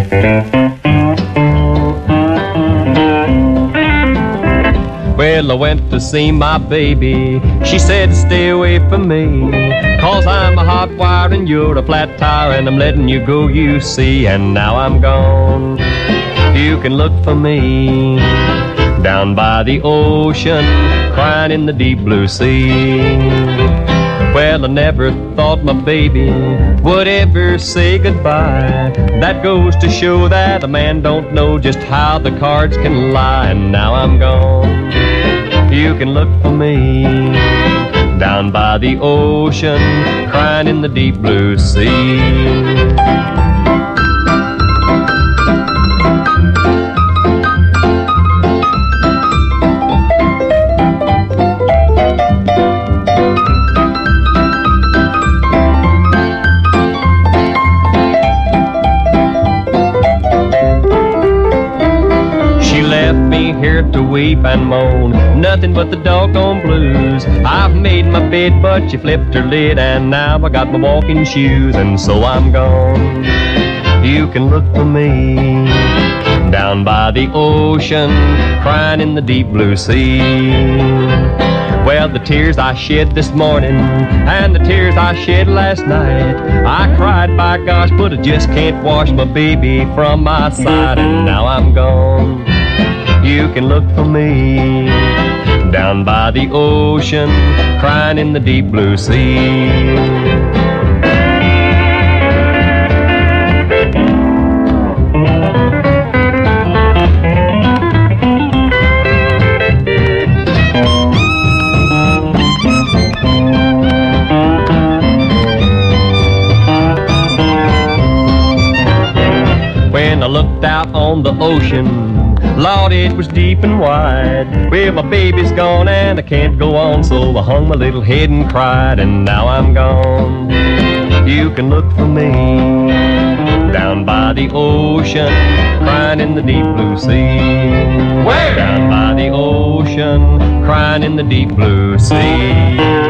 Well, I went to see my baby. She said stay away from me, 'cause I'm a hot wire and you're a flat tire, and I'm letting you go, you see. And now I'm gone. You can look for me down by the ocean, crying in the deep blue sea. Well, I never thought my baby would ever say goodbye. That goes to show that a man don't know just how the cards can lie. And now I'm gone. You can look for me down by the ocean, crying in the deep blue sea. Here to weep and moan, nothing but the doggone blues. I've made my bed, but she flipped her lid, and now I got my walking shoes, and so I'm gone. You can look for me down by the ocean, crying in the deep blue sea. Well, the tears I shed this morning and the tears I shed last night, I cried, by gosh, but I just can't wash my baby from my side. And now I'm gone. You can look for me down by the ocean, crying in the deep blue sea. When I looked out on the ocean, Lord, it was deep and wide. Well, my baby's gone and I can't go on, so I hung my little head and cried. And now I'm gone. You can look for me down by the ocean, crying in the deep blue sea. Where? Down by the ocean, crying in the deep blue sea.